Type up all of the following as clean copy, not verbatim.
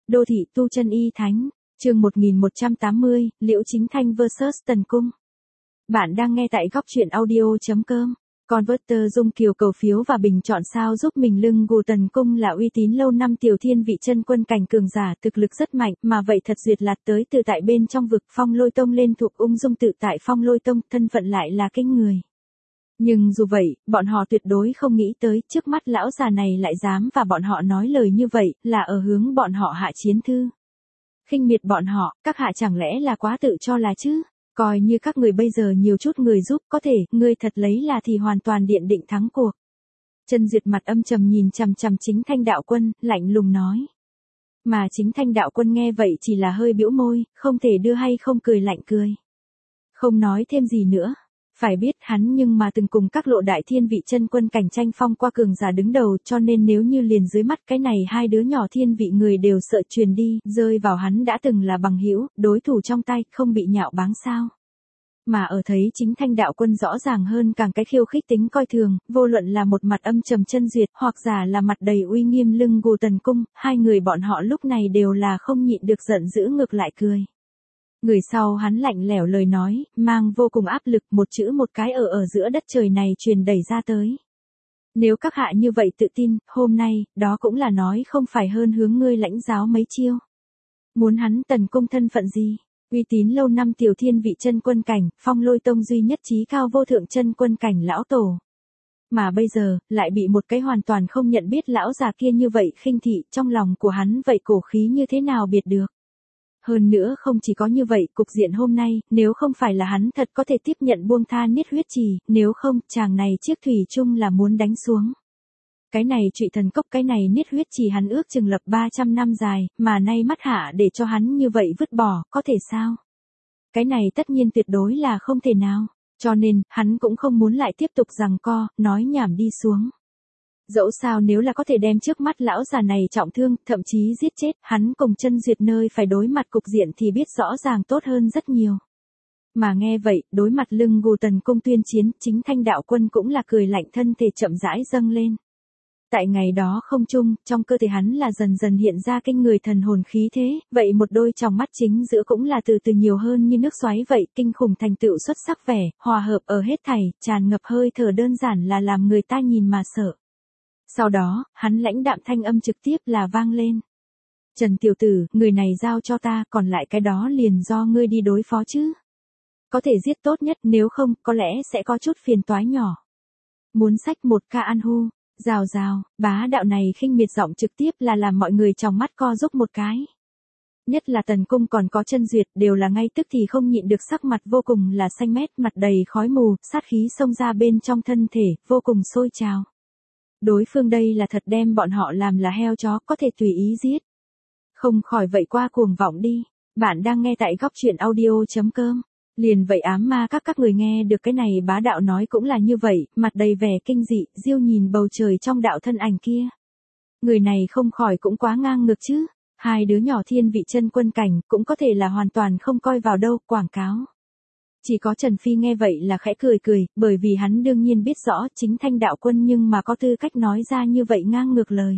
Đô thị tu chân y thánh, chương 1180, Liễu Chính Thanh vs Tần Cung. Bạn đang nghe tại góc truyện audio.com. Converter Dung Kiều cầu phiếu và bình chọn sao giúp mình. Lưng Gù Tần Cung là uy tín lâu năm tiểu thiên vị chân quân cảnh cường giả, thực lực rất mạnh, mà vậy thật duyệt lạt tới từ tại bên trong vực Phong Lôi Tông lên thuộc ung dung tự tại Phong Lôi Tông, thân phận lại là kinh người. Nhưng dù vậy, bọn họ tuyệt đối không nghĩ tới, trước mắt lão già này lại dám và bọn họ nói lời như vậy, là ở hướng bọn họ hạ chiến thư. Khinh miệt bọn họ, các hạ chẳng lẽ là quá tự cho là chứ? Coi như các người bây giờ nhiều chút người giúp, có thể, người thật lấy là thì hoàn toàn điện định thắng cuộc. Chân Duyệt mặt âm trầm nhìn chằm chằm Chính Thanh đạo quân, lạnh lùng nói. Mà Chính Thanh đạo quân nghe vậy chỉ là hơi bĩu môi, không thể đưa hay không cười lạnh cười. Không nói thêm gì nữa. Phải biết hắn nhưng mà từng cùng các lộ đại thiên vị chân quân cảnh tranh phong qua cường giả đứng đầu, cho nên nếu như liền dưới mắt cái này hai đứa nhỏ thiên vị người đều sợ truyền đi, rơi vào hắn đã từng là bằng hữu, đối thủ trong tay, không bị nhạo báng sao. Mà ở thấy Chính Thanh đạo quân rõ ràng hơn càng cái khiêu khích tính coi thường, vô luận là một mặt âm trầm Chân Duyệt, hoặc giả là mặt đầy uy nghiêm Lưng Gù Tần Cung, hai người bọn họ lúc này đều là không nhịn được giận dữ ngược lại cười. Người sau hắn lạnh lẽo lời nói, mang vô cùng áp lực, một chữ một cái ở giữa đất trời này truyền đẩy ra tới. Nếu các hạ như vậy tự tin, hôm nay, đó cũng là nói không phải hơn hướng ngươi lãnh giáo mấy chiêu. Muốn hắn Tần Cung thân phận gì? Uy tín lâu năm tiểu thiên vị chân quân cảnh, Phong Lôi Tông duy nhất chí cao vô thượng chân quân cảnh lão tổ. Mà bây giờ, lại bị một cái hoàn toàn không nhận biết lão già kia như vậy khinh thị, trong lòng của hắn vậy cổ khí như thế nào biệt được. Hơn nữa không chỉ có như vậy, cục diện hôm nay, nếu không phải là hắn thật có thể tiếp nhận buông tha niết huyết trì, nếu không, chàng này chiếc thủy chung là muốn đánh xuống. Cái này Trụy Thần Cốc, cái này niết huyết trì hắn ước chừng lập 300 năm dài, mà nay mắt hạ để cho hắn như vậy vứt bỏ, có thể sao? Cái này tất nhiên tuyệt đối là không thể nào, cho nên, hắn cũng không muốn lại tiếp tục giằng co, nói nhảm đi xuống. Dẫu sao nếu là có thể đem trước mắt lão già này trọng thương, thậm chí giết chết, hắn cùng Chân Duyệt nơi phải đối mặt cục diện thì biết rõ ràng tốt hơn rất nhiều. Mà nghe vậy, đối mặt Lưng Gù Tần Cung tuyên chiến, Chính Thanh đạo quân cũng là cười lạnh, thân thể chậm rãi dâng lên. Tại ngày đó không chung, trong cơ thể hắn là dần dần hiện ra kinh người thần hồn khí thế, vậy một đôi tròng mắt chính giữa cũng là từ từ nhiều hơn như nước xoáy vậy, kinh khủng thành tựu xuất sắc vẻ, hòa hợp ở hết thảy, tràn ngập hơi thở đơn giản là làm người ta nhìn mà sợ. Sau đó, hắn lãnh đạm thanh âm trực tiếp là vang lên. Trần tiểu tử, người này giao cho ta, còn lại cái đó liền do ngươi đi đối phó chứ. Có thể giết tốt nhất, nếu không, có lẽ sẽ có chút phiền toái nhỏ. Muốn xách một ca ăn hu, rào rào, bá đạo này khinh miệt giọng trực tiếp là làm mọi người trong mắt co giúp một cái. Nhất là Tần Cung còn có Chân Duyệt đều là ngay tức thì không nhịn được sắc mặt vô cùng là xanh mét, mặt đầy khói mù, sát khí xông ra bên trong thân thể, vô cùng sôi trào. Đối phương đây là thật đem bọn họ làm là heo chó, có thể tùy ý giết. Không khỏi vậy qua cuồng vọng đi. Bạn đang nghe tại góc truyện audio.com. Liền vậy ám ma các người nghe được cái này bá đạo nói cũng là như vậy, mặt đầy vẻ kinh dị, diêu nhìn bầu trời trong đạo thân ảnh kia. Người này không khỏi cũng quá ngang ngược chứ. Hai đứa nhỏ thiên vị chân quân cảnh cũng có thể là hoàn toàn không coi vào đâu, quảng cáo. Chỉ có Trần Phi nghe vậy là khẽ cười cười, bởi vì hắn đương nhiên biết rõ Chính Thanh đạo quân nhưng mà có tư cách nói ra như vậy ngang ngược lời.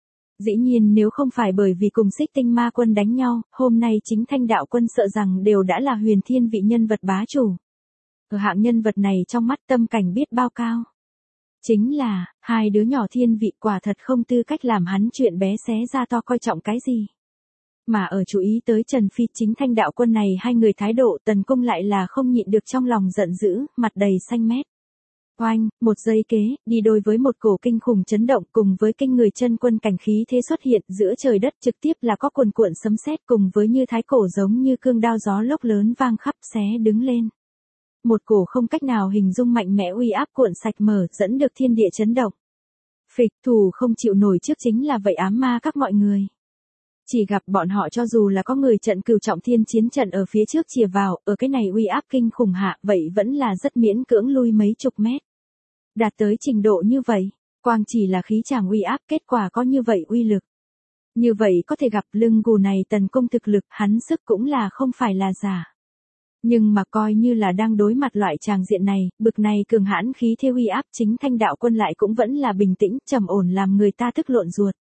Dĩ nhiên nếu không phải bởi vì cùng Xích Tinh Ma Quân đánh nhau, hôm nay Chính Thanh đạo quân sợ rằng đều đã là huyền thiên vị nhân vật bá chủ. Ở hạng nhân vật này trong mắt tâm cảnh biết bao cao. Chính là, hai đứa nhỏ thiên vị quả thật không tư cách làm hắn chuyện bé xé ra to coi trọng cái gì. Mà ở chú ý tới Trần Phi Chính Thanh đạo quân này hai người thái độ, Tần Cung lại là không nhịn được trong lòng giận dữ, mặt đầy xanh mét. Oanh, một giây kế, đi đôi với một cổ kinh khủng chấn động cùng với kinh người chân quân cảnh khí thế xuất hiện giữa trời đất trực tiếp là có cuồn cuộn sấm sét cùng với như thái cổ giống như cương đao gió lốc lớn vang khắp xé đứng lên. Một cổ không cách nào hình dung mạnh mẽ uy áp cuộn sạch mở dẫn được thiên địa chấn động. Phịch thủ không chịu nổi trước chính là vậy ám ma các mọi người. Chỉ gặp bọn họ cho dù là có người trận cửu trọng thiên chiến trận ở phía trước chìa vào, ở cái này uy áp kinh khủng hạ, vậy vẫn là rất miễn cưỡng lui mấy chục mét. Đạt tới trình độ như vậy, quang chỉ là khí tràng uy áp kết quả có như vậy uy lực. Như vậy có thể gặp Lưng Gù này Tần Cung thực lực, hắn sức cũng là không phải là giả. Nhưng mà coi như là đang đối mặt loại tràng diện này, bực này cường hãn khí thế uy áp Chính Thanh đạo quân lại cũng vẫn là bình tĩnh, trầm ổn làm người ta tức lộn ruột.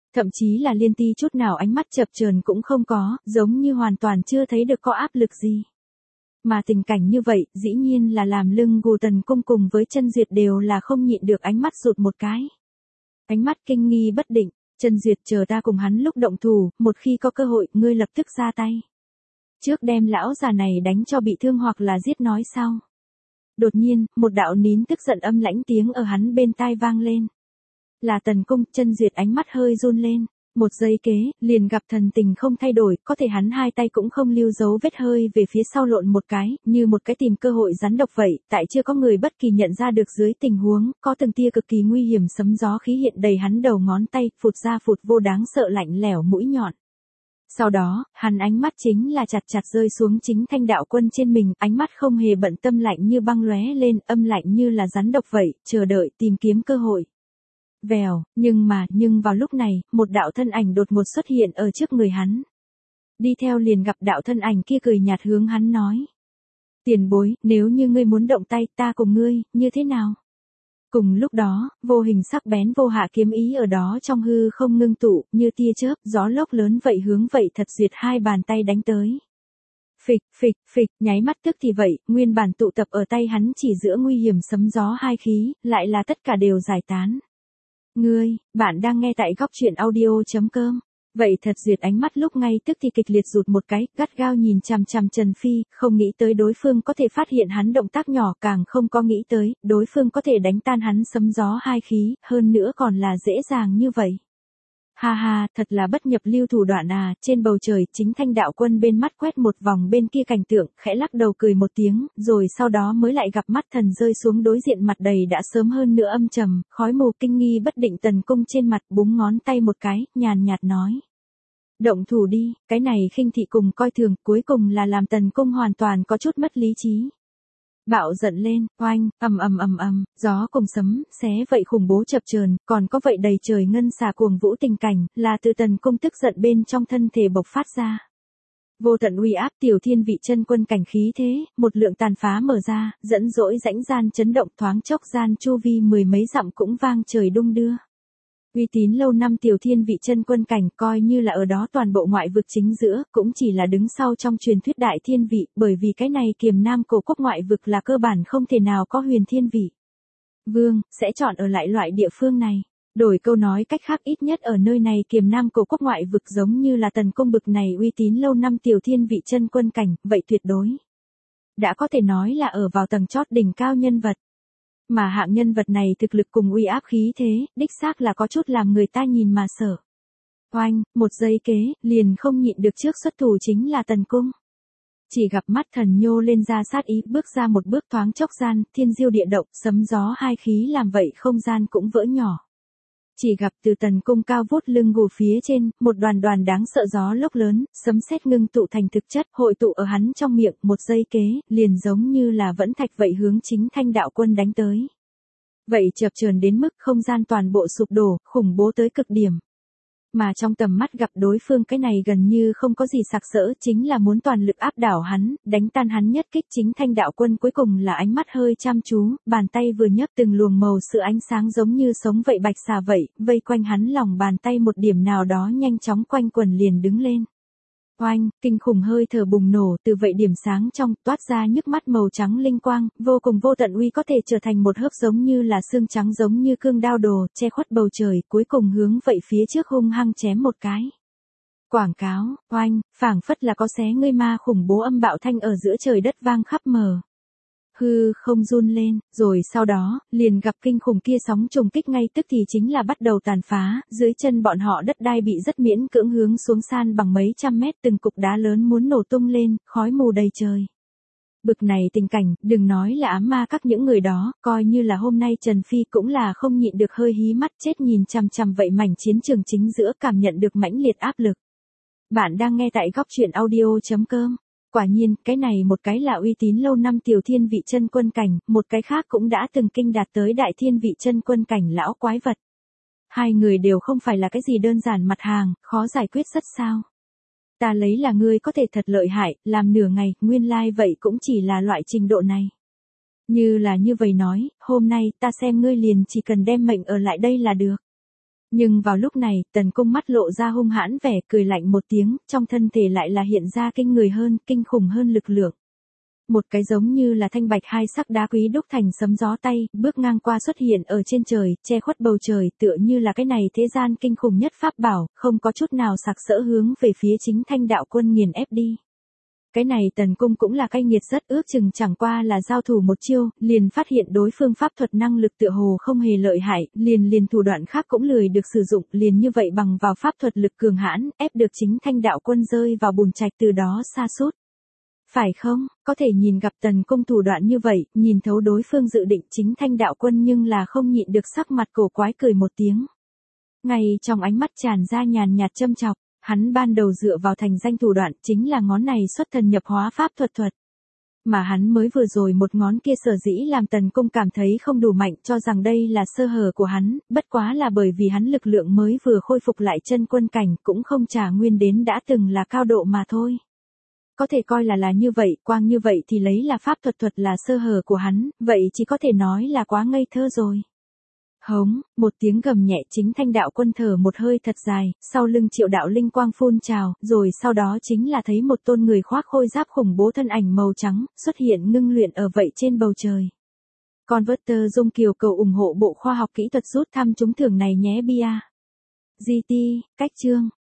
Thậm chí là liên ti chút nào ánh mắt chập chờn cũng không có, giống như hoàn toàn chưa thấy được có áp lực gì. Mà tình cảnh như vậy, dĩ nhiên là làm lưng gù Tần Cung cùng với Chân Duyệt đều là không nhịn được ánh mắt rụt một cái. Ánh mắt kinh nghi bất định, Chân Duyệt chờ ta cùng hắn lúc động thủ, một khi có cơ hội, ngươi lập tức ra tay. Trước đem lão già này đánh cho bị thương hoặc là giết nói sau. Đột nhiên, một đạo nín tức giận âm lãnh tiếng ở hắn bên tai vang lên. Là Tần Cung. Chân Duyệt ánh mắt hơi run lên. Một giây kế, liền gặp thần tình không thay đổi, có thể hắn hai tay cũng không lưu dấu vết hơi về phía sau lộn một cái, như một cái tìm cơ hội rắn độc vậy, tại chưa có người bất kỳ nhận ra được dưới tình huống, có từng tia cực kỳ nguy hiểm sấm gió khí hiện đầy hắn đầu ngón tay, phụt ra phụt vô đáng sợ lạnh lẽo mũi nhọn. Sau đó, hắn ánh mắt chính là chặt chặt rơi xuống Chính Thanh đạo quân trên mình, ánh mắt không hề bận tâm lạnh như băng lóe lên, âm lạnh như là rắn độc vậy, chờ đợi tìm kiếm cơ hội. Vèo, nhưng vào lúc này, một đạo thân ảnh đột ngột xuất hiện ở trước người hắn. Đi theo liền gặp đạo thân ảnh kia cười nhạt hướng hắn nói. Tiền bối, nếu như ngươi muốn động tay ta cùng ngươi, như thế nào? Cùng lúc đó, vô hình sắc bén vô hạ kiếm ý ở đó trong hư không ngưng tụ, như tia chớp, gió lốc lớn vậy hướng vậy thật duyệt hai bàn tay đánh tới. Phịch, phịch, phịch, nháy mắt tức thì vậy, nguyên bản tụ tập ở tay hắn chỉ giữa nguy hiểm sấm gió hai khí, lại là tất cả đều giải tán. Bạn đang nghe tại góc truyện audio.com. Vậy thật duyệt ánh mắt lúc ngay tức thì kịch liệt rụt một cái, gắt gao nhìn chằm chằm Trần Phi, không nghĩ tới đối phương có thể phát hiện hắn động tác nhỏ, càng không có nghĩ tới, đối phương có thể đánh tan hắn sấm gió hai khí, hơn nữa còn là dễ dàng như vậy. Ha ha, thật là bất nhập lưu thủ đoạn à. Trên bầu trời, Chính Thanh đạo quân bên mắt quét một vòng bên kia cảnh tượng, khẽ lắc đầu cười một tiếng, rồi sau đó mới lại gặp mắt thần rơi xuống đối diện mặt đầy đã sớm hơn nữa âm trầm, khói mù kinh nghi bất định Tần Cung trên mặt, búng ngón tay một cái, nhàn nhạt nói. Động thủ đi, cái này khinh thị cùng coi thường, cuối cùng là làm Tần Cung hoàn toàn có chút mất lý trí. Bạo giận lên, oanh, gió cùng sấm, xé vậy khủng bố chập chờn, còn có vậy đầy trời ngân xà cuồng vũ tình cảnh, là từ Tần Cung tức giận bên trong thân thể bộc phát ra. Vô tận uy áp Tiểu Thiên Vị Chân Quân cảnh khí thế, một lượng tàn phá mở ra, dẫn dỗi rãnh gian chấn động thoáng chốc gian chu vi mười mấy dặm cũng vang trời đung đưa. Uy tín lâu năm Tiểu Thiên Vị Chân Quân cảnh coi như là ở đó toàn bộ ngoại vực chính giữa, cũng chỉ là đứng sau trong truyền thuyết đại thiên vị, bởi vì cái này Kiềm Nam cổ quốc ngoại vực là cơ bản không thể nào có huyền thiên vị. Vương, sẽ chọn ở lại loại địa phương này. Đổi câu nói cách khác, ít nhất ở nơi này Kiềm Nam cổ quốc ngoại vực giống như là Tần Cung bực này uy tín lâu năm Tiểu Thiên Vị Chân Quân cảnh, vậy tuyệt đối đã có thể nói là ở vào tầng chót đỉnh cao nhân vật. Mà hạng nhân vật này thực lực cùng uy áp khí thế, đích xác là có chút làm người ta nhìn mà sợ. Oanh, một giây kế, liền không nhịn được trước xuất thủ chính là Tần Cung. Chỉ gặp mắt thần nhô lên ra sát ý, bước ra một bước thoáng chốc gian, thiên diêu địa động, sấm gió hai khí làm vậy không gian cũng vỡ nhỏ. Chỉ gặp từ Tần Cung cao vút lưng gù phía trên, một đoàn đoàn đáng sợ gió lốc lớn, sấm sét ngưng tụ thành thực chất, hội tụ ở hắn trong miệng, một giây kế, liền giống như là vẫn thạch vậy hướng Chính Thanh đạo quân đánh tới. Vậy chập chờn đến mức không gian toàn bộ sụp đổ, khủng bố tới cực điểm. Mà trong tầm mắt gặp đối phương cái này gần như không có gì sặc sỡ, chính là muốn toàn lực áp đảo hắn, đánh tan hắn nhất kích. Chính Thanh đạo quân cuối cùng là ánh mắt hơi chăm chú, bàn tay vừa nhấc từng luồng màu sự ánh sáng giống như sống vậy bạch xà vậy, vây quanh hắn lòng bàn tay một điểm nào đó nhanh chóng quanh quần liền đứng lên. Oanh, kinh khủng hơi thở bùng nổ, từ vậy điểm sáng trong, toát ra nhức mắt màu trắng linh quang, vô cùng vô tận uy có thể trở thành một hớp giống như là xương trắng giống như cương đao đồ, che khuất bầu trời, cuối cùng hướng vậy phía trước hung hăng chém một cái. Quảng cáo, oanh, phảng phất là có xé ngươi ma khủng bố âm bạo thanh ở giữa trời đất vang khắp mờ. Hư không run lên, rồi sau đó, liền gặp kinh khủng kia sóng trùng kích ngay tức thì chính là bắt đầu tàn phá, dưới chân bọn họ đất đai bị rất miễn cưỡng hướng xuống san bằng mấy trăm mét, từng cục đá lớn muốn nổ tung lên, khói mù đầy trời. Bực này tình cảnh, đừng nói là ám ma các những người đó, coi như là hôm nay Trần Phi cũng là không nhịn được hơi hí mắt chết nhìn chằm chằm vậy mảnh chiến trường chính giữa, cảm nhận được mãnh liệt áp lực. Bạn đang nghe tại góc truyện audio.com. Quả nhiên, cái này một cái là uy tín lâu năm Tiểu Thiên Vị Chân Quân cảnh, một cái khác cũng đã từng kinh đạt tới Đại Thiên Vị Chân Quân cảnh lão quái vật. Hai người đều không phải là cái gì đơn giản mặt hàng, khó giải quyết rất sao. Ta lấy là ngươi có thể thật lợi hại, làm nửa ngày, nguyên lai vậy cũng chỉ là loại trình độ này. Như vậy nói, hôm nay ta xem ngươi liền chỉ cần đem mệnh ở lại đây là được. Nhưng vào lúc này, Tần Cung mắt lộ ra hung hãn vẻ, cười lạnh một tiếng, trong thân thể lại là hiện ra kinh người hơn, kinh khủng hơn lực lượng. Một cái giống như là thanh bạch hai sắc đá quý đúc thành sấm gió tay, bước ngang qua xuất hiện ở trên trời, che khuất bầu trời, tựa như là cái này thế gian kinh khủng nhất pháp bảo, không có chút nào sặc sỡ hướng về phía chính Thanh đạo quân nghiền ép đi. Cái này Tần Cung cũng là cay nghiệt rất, ước chừng chẳng qua là giao thủ một chiêu, liền phát hiện đối phương pháp thuật năng lực tựa hồ không hề lợi hại, liền thủ đoạn khác cũng lười được sử dụng, liền như vậy bằng vào pháp thuật lực cường hãn, ép được chính Thanh đạo quân rơi vào bùn trạch, từ đó sa sút. Phải không, có thể nhìn gặp Tần Cung thủ đoạn như vậy, nhìn thấu đối phương dự định, chính Thanh đạo quân nhưng là không nhịn được sắc mặt cổ quái cười một tiếng. Ngay trong ánh mắt tràn ra nhàn nhạt châm chọc, hắn ban đầu dựa vào thành danh thủ đoạn chính là ngón này xuất thần nhập hóa pháp thuật. Mà hắn mới vừa rồi một ngón kia sở dĩ làm Tần Cung cảm thấy không đủ mạnh, cho rằng đây là sơ hở của hắn, bất quá là bởi vì hắn lực lượng mới vừa khôi phục lại chân quân cảnh, cũng không trả nguyên đến đã từng là cao độ mà thôi. Có thể coi là như vậy, quang như vậy thì lấy là pháp thuật là sơ hở của hắn, vậy chỉ có thể nói là quá ngây thơ rồi. Hống, một tiếng gầm nhẹ, chính Thanh đạo quân thở một hơi thật dài, sau lưng Triệu đạo linh quang phun trào, rồi sau đó chính là thấy một tôn người khoác khôi giáp khủng bố thân ảnh màu trắng, xuất hiện ngưng luyện ở vậy trên bầu trời. Converter Dung Kiều cầu ủng hộ Bộ Khoa học Kỹ thuật rút thăm trúng thưởng này nhé bia. GT, cách chương.